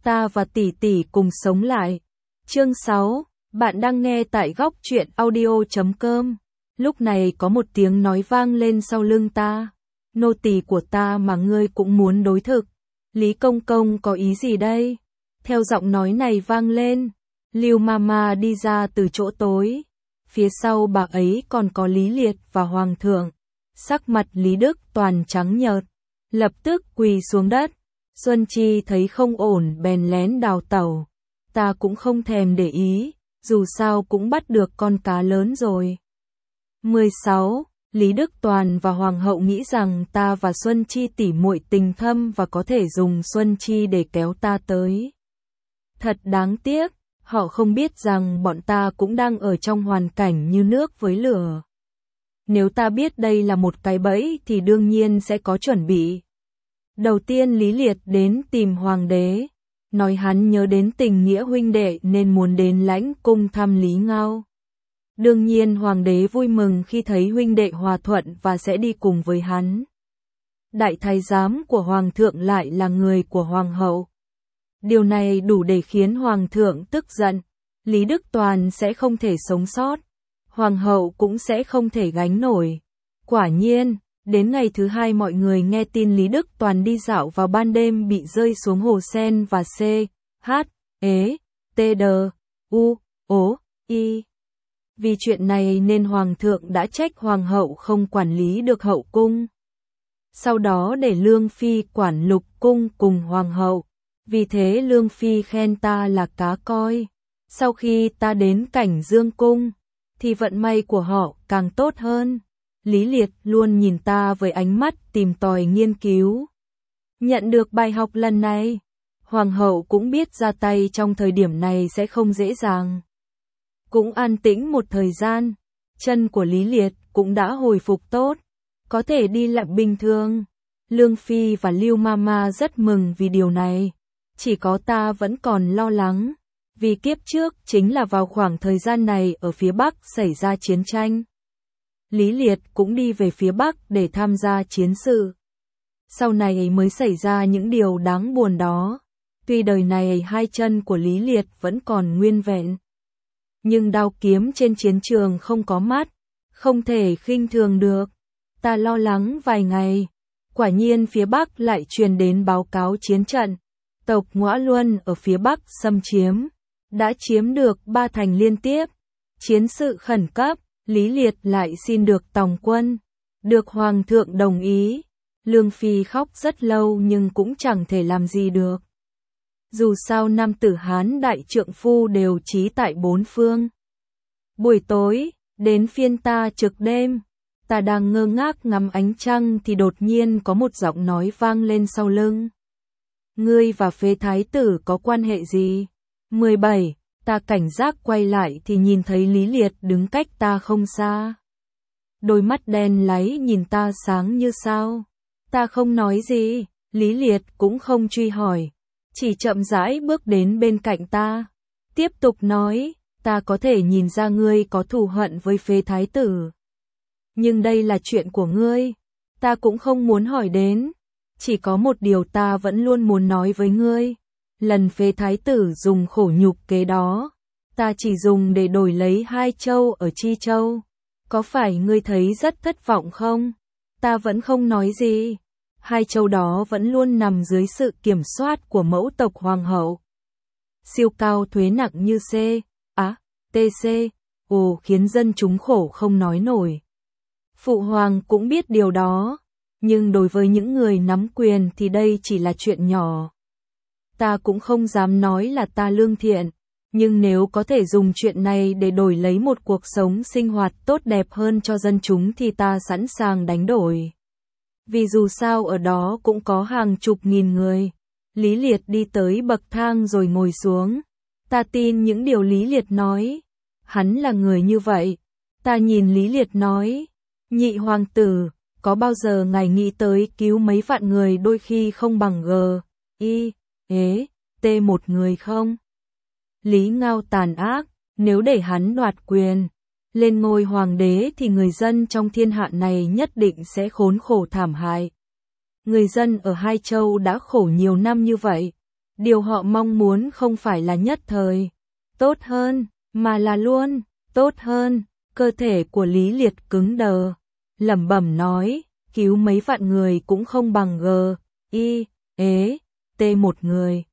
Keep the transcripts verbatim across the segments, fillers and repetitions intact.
ta và tỷ tỷ cùng sống lại. Chương sáu, bạn đang nghe tại góc truyện audio chấm com. Lúc này có một tiếng nói vang lên sau lưng ta. Nô tỳ của ta mà ngươi cũng muốn đối thực. Lý Công Công có ý gì đây? Theo giọng nói này vang lên, Lưu Mama đi ra từ chỗ tối. Phía sau bà ấy còn có Lý Liệt và Hoàng thượng. Sắc mặt Lý Đức Toàn trắng nhợt, lập tức quỳ xuống đất. Xuân Chi thấy không ổn bèn lén đào tẩu. Ta cũng không thèm để ý, dù sao cũng bắt được con cá lớn rồi. mười sáu. Lý Đức Toàn và Hoàng hậu nghĩ rằng ta và Xuân Chi tỉ muội tình thâm và có thể dùng Xuân Chi để kéo ta tới. Thật đáng tiếc, họ không biết rằng bọn ta cũng đang ở trong hoàn cảnh như nước với lửa. Nếu ta biết đây là một cái bẫy thì đương nhiên sẽ có chuẩn bị. Đầu tiên Lý Liệt đến tìm Hoàng đế, nói hắn nhớ đến tình nghĩa huynh đệ nên muốn đến Lãnh Cung thăm Lý Ngao. Đương nhiên Hoàng đế vui mừng khi thấy huynh đệ hòa thuận và sẽ đi cùng với hắn. Đại thái giám của Hoàng thượng lại là người của Hoàng hậu. Điều này đủ để khiến Hoàng thượng tức giận. Lý Đức Toàn sẽ không thể sống sót. Hoàng hậu cũng sẽ không thể gánh nổi. Quả nhiên, đến ngày thứ hai mọi người nghe tin Lý Đức Toàn đi dạo vào ban đêm bị rơi xuống hồ sen và C, H, E, T, D, U, O, I. Vì chuyện này nên Hoàng thượng đã trách Hoàng hậu không quản lý được hậu cung. Sau đó để Lương Phi quản lục cung cùng Hoàng hậu. Vì thế Lương Phi khen ta là cá coi. Sau khi ta đến cảnh Dương cung, thì vận may của họ càng tốt hơn. Lý Liệt luôn nhìn ta với ánh mắt tìm tòi nghiên cứu. Nhận được bài học lần này, Hoàng hậu cũng biết ra tay trong thời điểm này sẽ không dễ dàng. Cũng an tĩnh một thời gian, chân của Lý Liệt cũng đã hồi phục tốt, có thể đi lại bình thường. Lương Phi và Lưu Mama rất mừng vì điều này. Chỉ có ta vẫn còn lo lắng, vì kiếp trước chính là vào khoảng thời gian này ở phía Bắc xảy ra chiến tranh. Lý Liệt cũng đi về phía Bắc để tham gia chiến sự. Sau này mới xảy ra những điều đáng buồn đó. Tuy đời này hai chân của Lý Liệt vẫn còn nguyên vẹn, nhưng đao kiếm trên chiến trường không có mắt, không thể khinh thường được. Ta lo lắng vài ngày, quả nhiên phía Bắc lại truyền đến báo cáo chiến trận. Tộc Ngõa Luân ở phía Bắc xâm chiếm, đã chiếm được ba thành liên tiếp. Chiến sự khẩn cấp, Lý Liệt lại xin được tòng quân, được Hoàng thượng đồng ý. Lương Phi khóc rất lâu nhưng cũng chẳng thể làm gì được. Dù sao nam tử Hán đại trượng phu đều chí tại bốn phương. Buổi tối, đến phiên ta trực đêm. Ta đang ngơ ngác ngắm ánh trăng thì đột nhiên có một giọng nói vang lên sau lưng. Ngươi và Phế thái tử có quan hệ gì? mười bảy. Ta cảnh giác quay lại thì nhìn thấy Lý Liệt đứng cách ta không xa. Đôi mắt đen láy nhìn ta sáng như sao. Ta không nói gì, Lý Liệt cũng không truy hỏi, chỉ chậm rãi bước đến bên cạnh ta. Tiếp tục nói, ta có thể nhìn ra ngươi có thù hận với Phế thái tử. Nhưng đây là chuyện của ngươi, ta cũng không muốn hỏi đến. Chỉ có một điều ta vẫn luôn muốn nói với ngươi. Lần Phế thái tử dùng khổ nhục kế đó, ta chỉ dùng để đổi lấy hai châu ở Chi Châu. Có phải ngươi thấy rất thất vọng không? Ta vẫn không nói gì. Hai châu đó vẫn luôn nằm dưới sự kiểm soát của mẫu tộc Hoàng hậu. Siêu cao thuế nặng như C, á, T C, ồ khiến dân chúng khổ không nói nổi. Phụ hoàng cũng biết điều đó. Nhưng đối với những người nắm quyền thì đây chỉ là chuyện nhỏ. Ta cũng không dám nói là ta lương thiện, nhưng nếu có thể dùng chuyện này để đổi lấy một cuộc sống sinh hoạt tốt đẹp hơn cho dân chúng thì ta sẵn sàng đánh đổi. Vì dù sao ở đó cũng có hàng chục nghìn người. Lý Liệt đi tới bậc thang rồi ngồi xuống. Ta tin những điều Lý Liệt nói. Hắn là người như vậy. Ta nhìn Lý Liệt nói, nhị hoàng tử, có bao giờ ngài nghĩ tới cứu mấy vạn người đôi khi không bằng G, I, E, T một người không? Lý Ngao tàn ác, nếu để hắn đoạt quyền lên ngôi hoàng đế thì người dân trong thiên hạ này nhất định sẽ khốn khổ thảm hại. Người dân ở hai châu đã khổ nhiều năm như vậy, Điều họ mong muốn không phải là nhất thời, tốt hơn, mà là luôn, tốt hơn. Cơ thể của Lý Liệt cứng đờ, lẩm bẩm nói, cứu mấy vạn người cũng không bằng G, I, ế, T một người.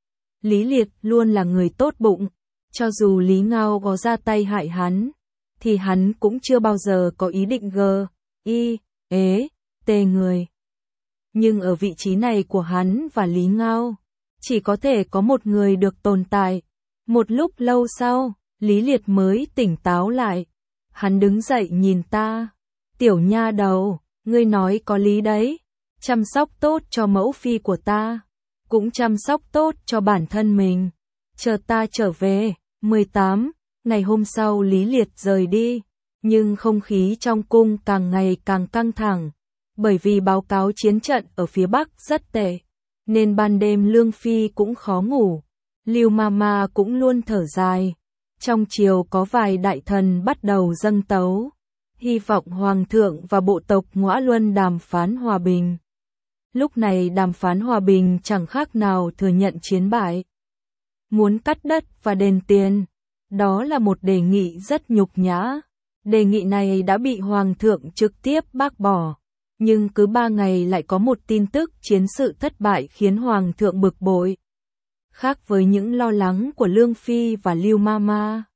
Lý Liệt luôn là người tốt bụng, cho dù Lý Ngao có ra tay hại hắn, thì hắn cũng chưa bao giờ có ý định G, I, ế, T người. Nhưng ở vị trí này của hắn và Lý Ngao, chỉ có thể có một người được tồn tại. Một lúc lâu sau, Lý Liệt mới tỉnh táo lại. Hắn đứng dậy nhìn ta. Tiểu nha đầu, ngươi nói có lý đấy. Chăm sóc tốt cho mẫu phi của ta, cũng chăm sóc tốt cho bản thân mình. Chờ ta trở về. mười tám. Ngày hôm sau Lý Liệt rời đi, nhưng không khí trong cung càng ngày càng căng thẳng. Bởi vì báo cáo chiến trận ở phía Bắc rất tệ, nên ban đêm Lương Phi cũng khó ngủ. Lưu Mama cũng luôn thở dài. Trong triều có vài đại thần bắt đầu dâng tấu, hy vọng Hoàng thượng và bộ tộc Ngõa Luân đàm phán hòa bình. Lúc này đàm phán hòa bình chẳng khác nào thừa nhận chiến bại. Muốn cắt đất và đền tiền, đó là một đề nghị rất nhục nhã. Đề nghị này đã bị Hoàng thượng trực tiếp bác bỏ. Nhưng cứ ba ngày lại có một tin tức chiến sự thất bại khiến Hoàng thượng bực bội. Khác với những lo lắng của Lương Phi và Lưu Mama,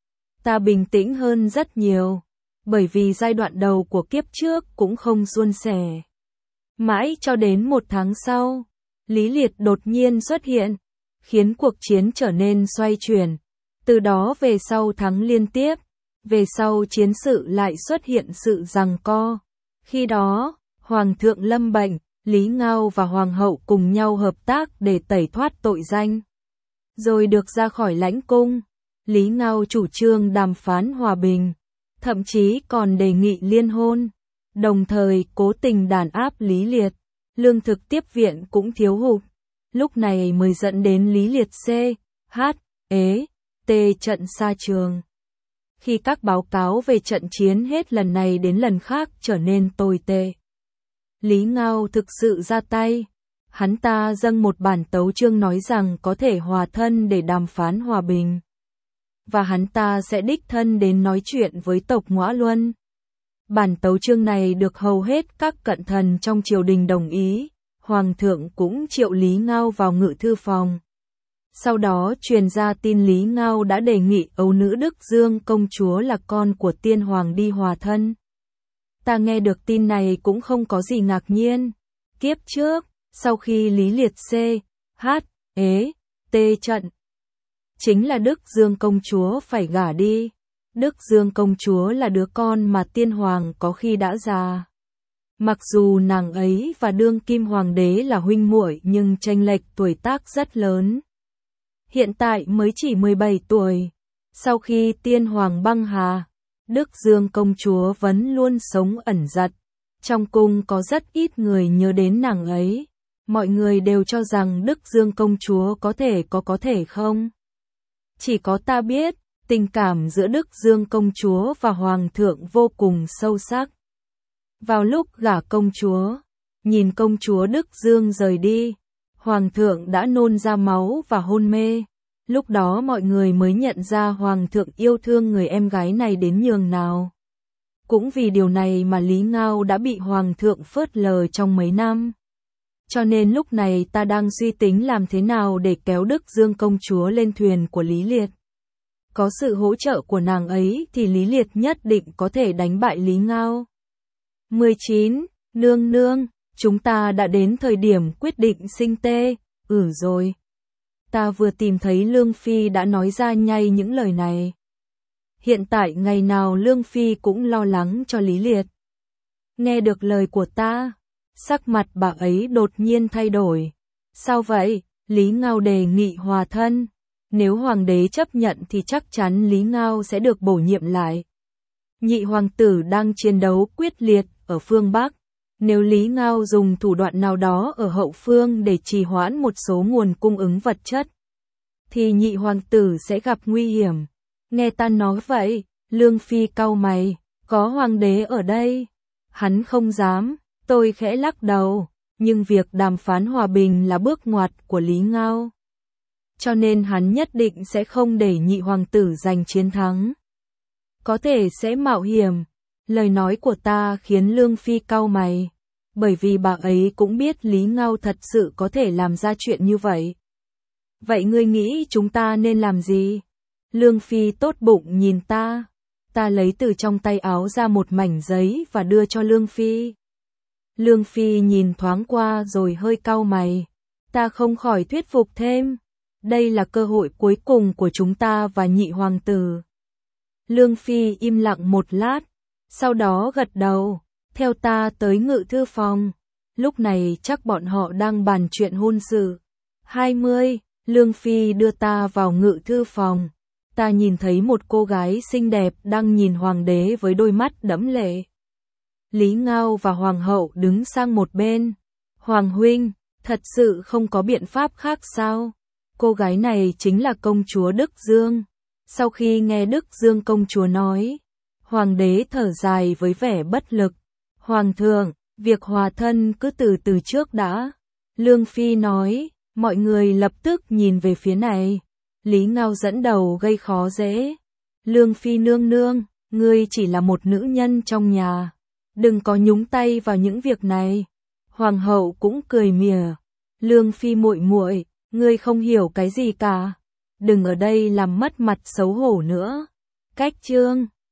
ta bình tĩnh hơn rất nhiều, bởi vì giai đoạn đầu của kiếp trước cũng không suôn sẻ. Mãi cho đến một tháng sau, Lý Liệt đột nhiên xuất hiện, khiến cuộc chiến trở nên xoay chuyển. Từ đó về sau thắng liên tiếp, về sau chiến sự lại xuất hiện sự giằng co. Khi đó, Hoàng thượng lâm bệnh, Lý Ngao và Hoàng hậu cùng nhau hợp tác để tẩy thoát tội danh. Rồi được ra khỏi lãnh cung, Lý Ngao chủ trương đàm phán hòa bình, thậm chí còn đề nghị liên hôn, đồng thời cố tình đàn áp Lý Liệt. Lương thực tiếp viện cũng thiếu hụt, lúc này mới dẫn đến Lý Liệt C, H, ế, T trận xa trường. Khi các báo cáo về trận chiến hết lần này đến lần khác trở nên tồi tệ, Lý Ngao thực sự ra tay. Hắn ta dâng một bản tấu chương nói rằng có thể hòa thân để đàm phán hòa bình. Và hắn ta sẽ đích thân đến nói chuyện với tộc Ngõa Luân. Bản tấu chương này được hầu hết các cận thần trong triều đình đồng ý. Hoàng thượng cũng triệu Lý Ngao vào ngự thư phòng. Sau đó truyền ra tin Lý Ngao đã đề nghị ấu nữ Đức Dương công chúa là con của tiên hoàng đi hòa thân. Ta nghe được tin này cũng không có gì ngạc nhiên. Kiếp trước, sau khi Lý Liệt C, H, ế, T trận, chính là Đức Dương công chúa phải gả đi. Đức Dương công chúa là đứa con mà tiên hoàng có khi đã già. Mặc dù nàng ấy và đương kim hoàng đế là huynh muội nhưng chênh lệch tuổi tác rất lớn. Hiện tại mới chỉ mười bảy tuổi. Sau khi tiên hoàng băng hà, Đức Dương công chúa vẫn luôn sống ẩn giật. Trong cung có rất ít người nhớ đến nàng ấy. Mọi người đều cho rằng Đức Dương công chúa có thể có có thể không. Chỉ có ta biết, tình cảm giữa Đức Dương công chúa và Hoàng thượng vô cùng sâu sắc. Vào lúc gả công chúa, nhìn công chúa Đức Dương rời đi, Hoàng thượng đã nôn ra máu và hôn mê. Lúc đó mọi người mới nhận ra Hoàng thượng yêu thương người em gái này đến nhường nào. Cũng vì điều này mà Lý Ngao đã bị Hoàng thượng phớt lờ trong mấy năm. Cho nên lúc này ta đang suy tính làm thế nào để kéo Đức Dương công chúa lên thuyền của Lý Liệt. Có sự hỗ trợ của nàng ấy thì Lý Liệt nhất định có thể đánh bại Lý Ngao. mười chín. Nương nương, chúng ta đã đến thời điểm quyết định sinh tê. Ừ rồi. Ta vừa tìm thấy Lương Phi đã nói ra ngay những lời này. Hiện tại ngày nào Lương Phi cũng lo lắng cho Lý Liệt. Nghe được lời của ta, sắc mặt bà ấy đột nhiên thay đổi. Sao vậy? Lý Ngao đề nghị hòa thân. Nếu hoàng đế chấp nhận thì chắc chắn Lý Ngao sẽ được bổ nhiệm lại. Nhị hoàng tử đang chiến đấu quyết liệt ở phương Bắc. Nếu Lý Ngao dùng thủ đoạn nào đó ở hậu phương để trì hoãn một số nguồn cung ứng vật chất, thì nhị hoàng tử sẽ gặp nguy hiểm. Nghe ta nói vậy, Lương Phi cau mày, có hoàng đế ở đây. Hắn không dám, tôi khẽ lắc đầu, nhưng việc đàm phán hòa bình là bước ngoặt của Lý Ngao. cho nên hắn nhất định sẽ không để nhị hoàng tử giành chiến thắng. Có thể sẽ mạo hiểm. Lời nói của ta khiến Lương Phi cau mày, bởi vì bà ấy cũng biết Lý Ngao thật sự có thể làm ra chuyện như vậy. Vậy ngươi nghĩ chúng ta nên làm gì? Lương Phi tốt bụng nhìn ta. Ta lấy từ trong tay áo ra một mảnh giấy và đưa cho Lương Phi. Lương Phi nhìn thoáng qua rồi hơi cau mày. Ta không khỏi thuyết phục thêm. Đây là cơ hội cuối cùng của chúng ta và nhị hoàng tử. Lương Phi im lặng một lát, sau đó gật đầu, theo ta tới ngự thư phòng. Lúc này chắc bọn họ đang bàn chuyện hôn sự. hai mươi, Lương Phi đưa ta vào ngự thư phòng. Ta nhìn thấy một cô gái xinh đẹp đang nhìn hoàng đế với đôi mắt đẫm lệ. Lý Ngao và hoàng hậu đứng sang một bên. Hoàng huynh, thật sự không có biện pháp khác sao? Cô gái này chính là công chúa Đức Dương. Sau khi nghe Đức Dương công chúa nói, hoàng đế thở dài với vẻ bất lực. Hoàng thượng, việc hòa thân cứ từ từ trước đã. Lương Phi nói, mọi người lập tức nhìn về phía này. Lý Ngao dẫn đầu gây khó dễ. Lương Phi nương nương, ngươi chỉ là một nữ nhân trong nhà. Đừng có nhúng tay vào những việc này. Hoàng hậu cũng cười mỉa. Lương Phi muội muội, ngươi không hiểu cái gì cả. Đừng ở đây làm mất mặt xấu hổ nữa. Cách chương